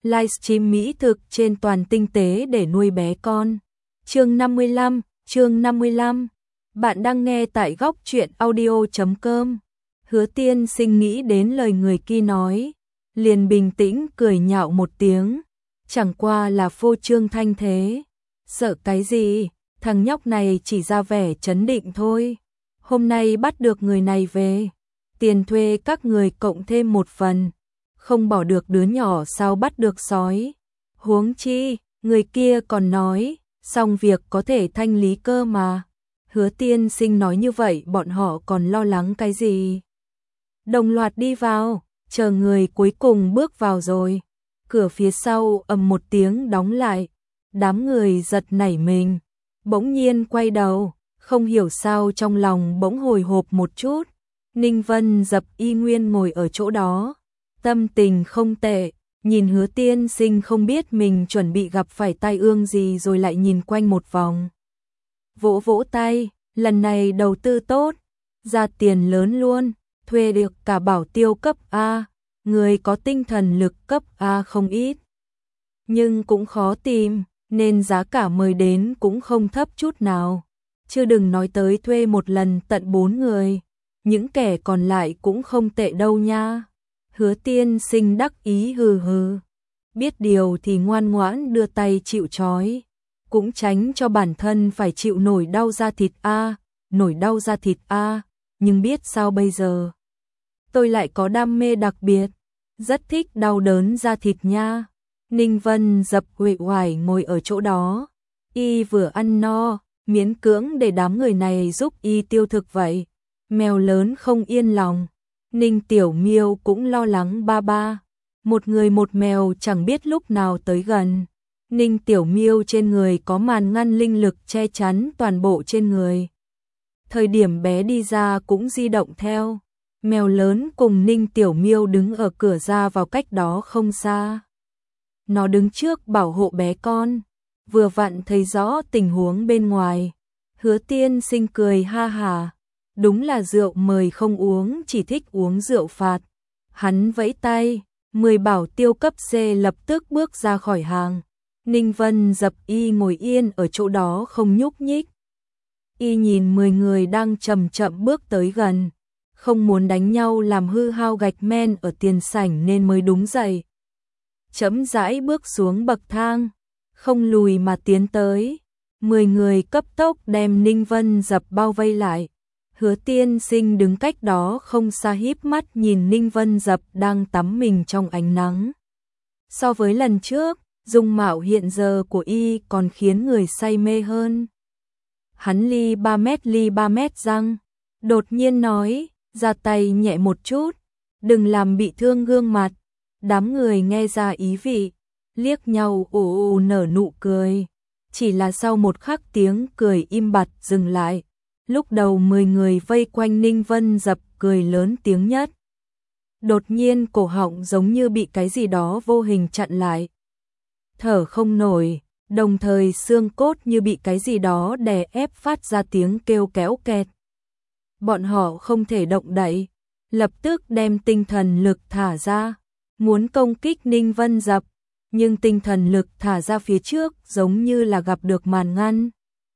livestream mỹ thực trên toàn tinh tế để nuôi bé con. Chương 55. Bạn đang nghe tại góc truyện audio.com. Hứa Tiên Sinh nghĩ đến lời người kia nói, liền bình tĩnh cười nhạo một tiếng, chẳng qua là phô trương thanh thế. Sợ cái gì, thằng nhóc này chỉ ra vẻ trấn định thôi. Hôm nay bắt được người này về, tiền thuê các người cộng thêm một phần, không bỏ được đứa nhỏ sao bắt được sói. Huống chi, người kia còn nói, xong việc có thể thanh lý cơ mà. Hứa Tiên Sinh nói như vậy bọn họ còn lo lắng cái gì? Đồng loạt đi vào, chờ người cuối cùng bước vào rồi. Cửa phía sau ầm một tiếng đóng lại, đám người giật nảy mình, bỗng nhiên quay đầu, không hiểu sao trong lòng bỗng hồi hộp một chút. Ninh Vân Dập y nguyên ngồi ở chỗ đó, tâm tình không tệ, nhìn Hứa Tiên Sinh không biết mình chuẩn bị gặp phải tai ương gì rồi lại nhìn quanh một vòng. Vỗ vỗ tay, lần này đầu tư tốt, ra tiền lớn luôn, thuê được cả bảo tiêu cấp A, người có tinh thần lực cấp A không ít. Nhưng cũng khó tìm, nên giá cả mời đến cũng không thấp chút nào. Chứ đừng nói tới thuê một lần tận 4 người, những kẻ còn lại cũng không tệ đâu nha. Hứa Tiên Sinh đắc ý hừ hừ, biết điều thì ngoan ngoãn đưa tay chịu trói, cũng tránh cho bản thân phải chịu nổi đau da thịt a, nhưng biết sao bây giờ. Tôi lại có đam mê đặc biệt, rất thích đau đớn da thịt nha. Ninh Vân Dập uể oải ngồi ở chỗ đó, y vừa ăn no, miễn cưỡng để đám người này giúp y tiêu thực vậy. Mèo lớn không yên lòng, Ninh Tiểu Miêu cũng lo lắng ba ba. Một người một mèo chẳng biết lúc nào tới gần. Ninh Tiểu Miêu trên người có màn ngăn linh lực che chắn toàn bộ trên người. Thời điểm bé đi ra cũng di động theo. Mèo lớn cùng Ninh Tiểu Miêu đứng ở cửa ra vào cách đó không xa. Nó đứng trước bảo hộ bé con, vừa vặn thấy rõ tình huống bên ngoài. Hứa Tiên Sinh cười ha hà, đúng là rượu mời không uống, chỉ thích uống rượu phạt. Hắn vẫy tay, 10 bảo tiêu cấp C lập tức bước ra khỏi hàng. Ninh Vân Dập y ngồi yên ở chỗ đó không nhúc nhích. Y nhìn 10 người đang chậm chậm bước tới gần, không muốn đánh nhau làm hư hao gạch men ở tiền sảnh nên mới đúng dậy. Chậm rãi bước xuống bậc thang, không lùi mà tiến tới. 10 người cấp tốc đem Ninh Vân Dập bao vây lại. Hứa Tiên Sinh đứng cách đó không xa híp mắt nhìn Ninh Vân Dập đang tắm mình trong ánh nắng. So với lần trước, dung mạo hiện giờ của y còn khiến người say mê hơn. Hắn ly 3 mét răng, đột nhiên nói, ra tay nhẹ một chút, đừng làm bị thương gương mặt. Đám người nghe ra ý vị, liếc nhau ù nở nụ cười. Chỉ là sau một khắc tiếng cười im bặt dừng lại. Lúc đầu 10 người vây quanh Ninh Vân Dập cười lớn tiếng nhất. Đột nhiên cổ họng giống như bị cái gì đó vô hình chặn lại. Thở không nổi, đồng thời xương cốt như bị cái gì đó đè ép phát ra tiếng kêu kéo kẹt. Bọn họ không thể động đậy, lập tức đem tinh thần lực thả ra, muốn công kích Ninh Vân Dập, nhưng tinh thần lực thả ra phía trước giống như là gặp được màn ngăn.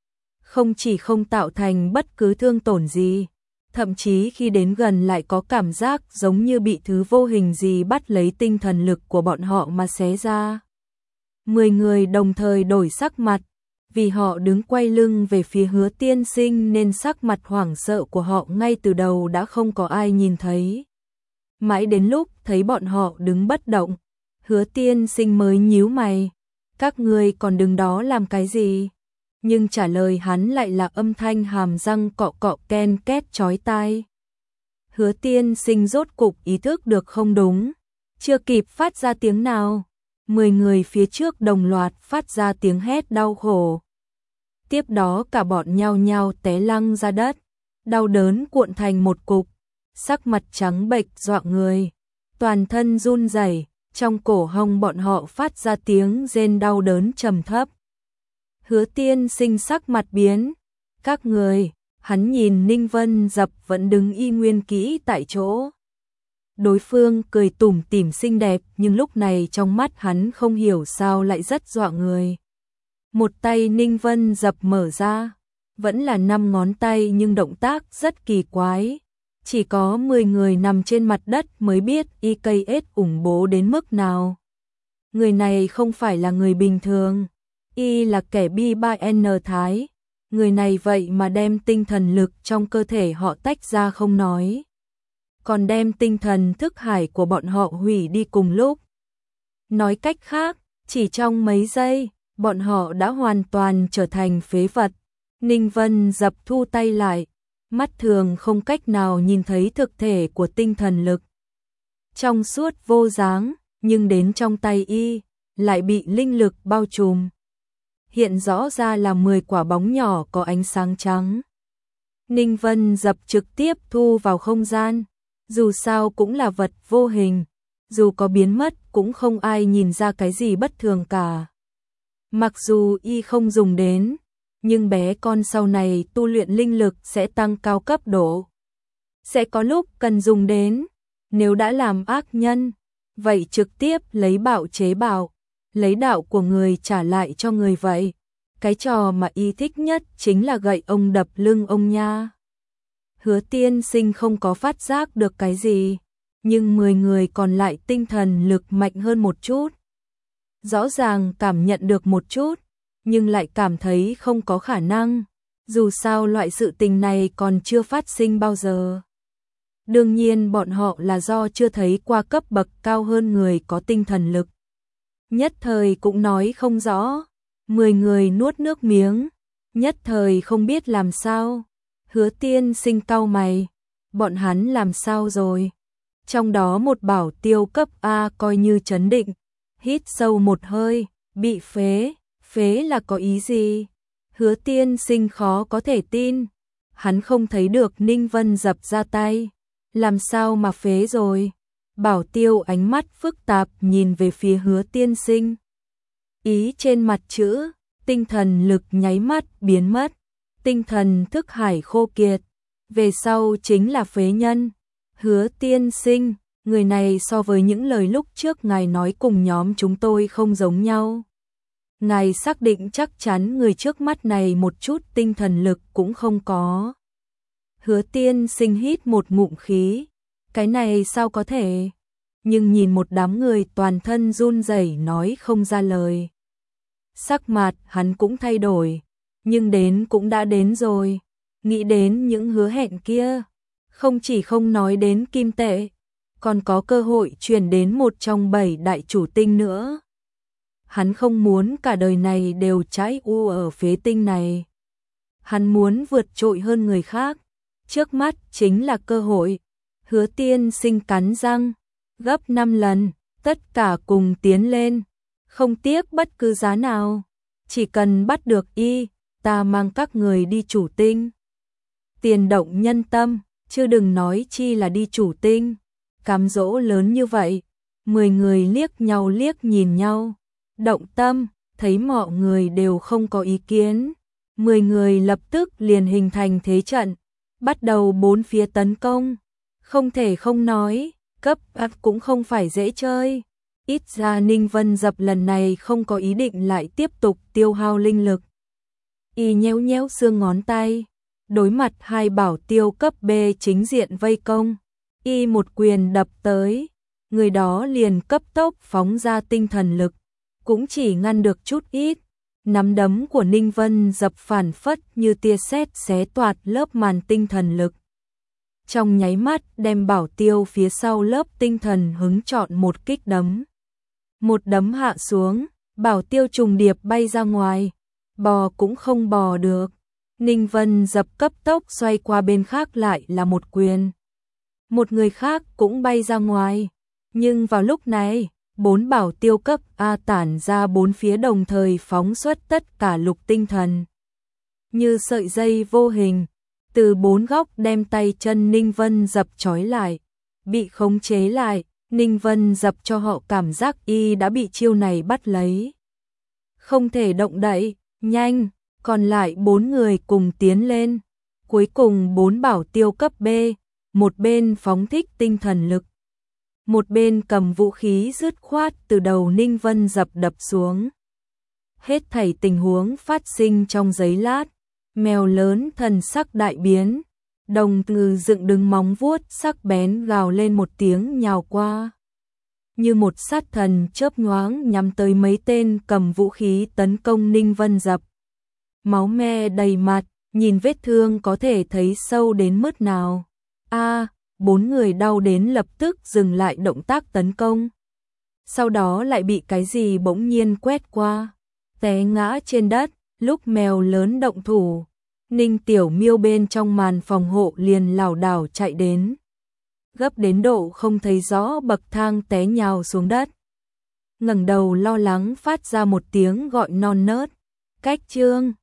Không chỉ không tạo thành bất cứ thương tổn gì, thậm chí khi đến gần lại có cảm giác giống như bị thứ vô hình gì bắt lấy tinh thần lực của bọn họ mà xé ra. 10 người đồng thời đổi sắc mặt, vì họ đứng quay lưng về phía Hứa Tiên Sinh nên sắc mặt hoảng sợ của họ ngay từ đầu đã không có ai nhìn thấy. Mãi đến lúc thấy bọn họ đứng bất động, Hứa Tiên Sinh mới nhíu mày, các ngươi còn đứng đó làm cái gì? Nhưng trả lời hắn lại là âm thanh hàm răng cọ cọ ken két chói tai. Hứa Tiên Sinh rốt cục ý thức được không đúng, chưa kịp phát ra tiếng nào, 10 người phía trước đồng loạt phát ra tiếng hét đau khổ. Tiếp đó cả bọn nhao nhao té lăn ra đất, đau đớn cuộn thành một cục, sắc mặt trắng bệch dọa người, toàn thân run rẩy, trong cổ họng bọn họ phát ra tiếng rên đau đớn trầm thấp. Hứa Tiên Sinh sắc mặt biến, các người, hắn nhìn Ninh Vân Dập vẫn đứng y nguyên kỹ tại chỗ. Đối phương cười tủm tỉm xinh đẹp, nhưng lúc này trong mắt hắn không hiểu sao lại rất dọa người. Một tay Ninh Vân Dập mở ra, vẫn là 5 ngón tay nhưng động tác rất kỳ quái. Chỉ có 10 người nằm trên mặt đất mới biết IKS ủng bố đến mức nào. Người này không phải là người bình thường, y là kẻ B3N Thái. Người này vậy mà đem tinh thần lực trong cơ thể họ tách ra không nói, còn đem tinh thần thức hải của bọn họ hủy đi cùng lúc. Nói cách khác, chỉ trong mấy giây, bọn họ đã hoàn toàn trở thành phế vật. Ninh Vân Dập thu tay lại, mắt thường không cách nào nhìn thấy thực thể của tinh thần lực. Trong suốt vô dáng, nhưng đến trong tay y, lại bị linh lực bao trùm. Hiện rõ ra là 10 quả bóng nhỏ có ánh sáng trắng. Ninh Vân Dập trực tiếp thu vào không gian, dù sao cũng là vật vô hình, dù có biến mất cũng không ai nhìn ra cái gì bất thường cả. Mặc dù y không dùng đến, nhưng bé con sau này tu luyện linh lực sẽ tăng cao cấp độ. Sẽ có lúc cần dùng đến, nếu đã làm ác nhân, vậy trực tiếp lấy bạo chế bạo, lấy đạo của người trả lại cho người vậy. Cái trò mà y thích nhất chính là gậy ông đập lưng ông nha. Hứa Tiên Sinh không có phát giác được cái gì, nhưng 10 người còn lại tinh thần lực mạnh hơn một chút. Rõ ràng cảm nhận được một chút, nhưng lại cảm thấy không có khả năng, dù sao loại sự tình này còn chưa phát sinh bao giờ. Đương nhiên bọn họ là do chưa thấy qua cấp bậc cao hơn người có tinh thần lực. Nhất thời cũng nói không rõ, 10 người nuốt nước miếng, nhất thời không biết làm sao. Hứa Tiên Sinh cau mày, bọn hắn làm sao rồi? Trong đó một bảo tiêu cấp A coi như trấn định, hít sâu một hơi, bị phế, phế là có ý gì? Hứa Tiên Sinh khó có thể tin, hắn không thấy được Ninh Vân Dập ra tay, làm sao mà phế rồi? Bảo tiêu ánh mắt phức tạp nhìn về phía Hứa Tiên Sinh. Ý trên mặt chữ, tinh thần lực nháy mắt biến mất, tinh thần thức hải khô kiệt, về sau chính là phế nhân. Hứa Tiên Sinh, người này so với những lời lúc trước ngài nói cùng nhóm chúng tôi không giống nhau. Ngài xác định chắc chắn người trước mắt này một chút tinh thần lực cũng không có. Hứa Tiên Sinh hít một ngụm khí, cái này sao có thể? Nhưng nhìn một đám người toàn thân run rẩy nói không ra lời. Sắc mặt hắn cũng thay đổi, nhưng đến cũng đã đến rồi, nghĩ đến những hứa hẹn kia, không chỉ không nói đến kim tệ, còn có cơ hội chuyển đến một trong 7 đại chủ tinh nữa. Hắn không muốn cả đời này đều trái u ở phế tinh này. Hắn muốn vượt trội hơn người khác, trước mắt chính là cơ hội. Hứa Tiên Sinh cắn răng, gấp 5 lần, tất cả cùng tiến lên, không tiếc bất cứ giá nào, chỉ cần bắt được y, ta mang các người đi chủ tinh. Tiền động nhân tâm, chứ đừng nói chi là đi chủ tinh. Cám dỗ lớn như vậy, 10 người liếc nhìn nhau, động tâm, thấy mọi người đều không có ý kiến. 10 người lập tức liền hình thành thế trận, bắt đầu bốn phía tấn công. Không thể không nói, cấp áp cũng không phải dễ chơi. Ít ra Ninh Vân Dập lần này không có ý định lại tiếp tục tiêu hao linh lực. Y nhéo nhéo xương ngón tay, đối mặt hai bảo tiêu cấp B chính diện vây công. Y một quyền đập tới, người đó liền cấp tốc phóng ra tinh thần lực, cũng chỉ ngăn được chút ít. Nắm đấm của Ninh Vân Dập phản phất như tia sét xé toạc lớp màn tinh thần lực. Trong nháy mắt đem bảo tiêu phía sau lớp tinh thần hứng chọn một kích đấm. Một đấm hạ xuống, bảo tiêu trùng điệp bay ra ngoài, bò cũng không bò được. Ninh Vân Dập cấp tốc xoay qua bên khác lại là một quyền. Một người khác cũng bay ra ngoài, nhưng vào lúc này, 4 bảo tiêu cấp A tản ra bốn phía đồng thời phóng xuất tất cả lục tinh thần. Như sợi dây vô hình, từ 4 góc đem tay chân Ninh Vân Dập trói lại, bị khống chế lại. Ninh Vân Dập cho họ cảm giác y đã bị chiêu này bắt lấy. Không thể động đậy, nhanh, còn lại 4 người cùng tiến lên. Cuối cùng 4 bảo tiêu cấp B, một bên phóng thích tinh thần lực, một bên cầm vũ khí dứt khoát từ đầu Ninh Vân Dập đập xuống. Hết thảy tình huống phát sinh trong giây lát, mèo lớn thần sắc đại biến, đồng ngư dựng đứng móng vuốt sắc bén gào lên một tiếng nhào qua. Như một sát thần chớp nhoáng nhắm tới mấy tên cầm vũ khí tấn công Ninh Vân Dập. Máu me đầy mặt, nhìn vết thương có thể thấy sâu đến mức nào. Bốn người đau đến lập tức dừng lại động tác tấn công. Sau đó lại bị cái gì bỗng nhiên quét qua, té ngã trên đất. Lúc mèo lớn động thủ, Ninh Tiểu Miêu bên trong màn phòng hộ liền lảo đảo chạy đến, gấp đến độ không thấy rõ bậc thang té nhào xuống đất. Ngẩng đầu lo lắng phát ra một tiếng gọi non nớt, Cách Trương.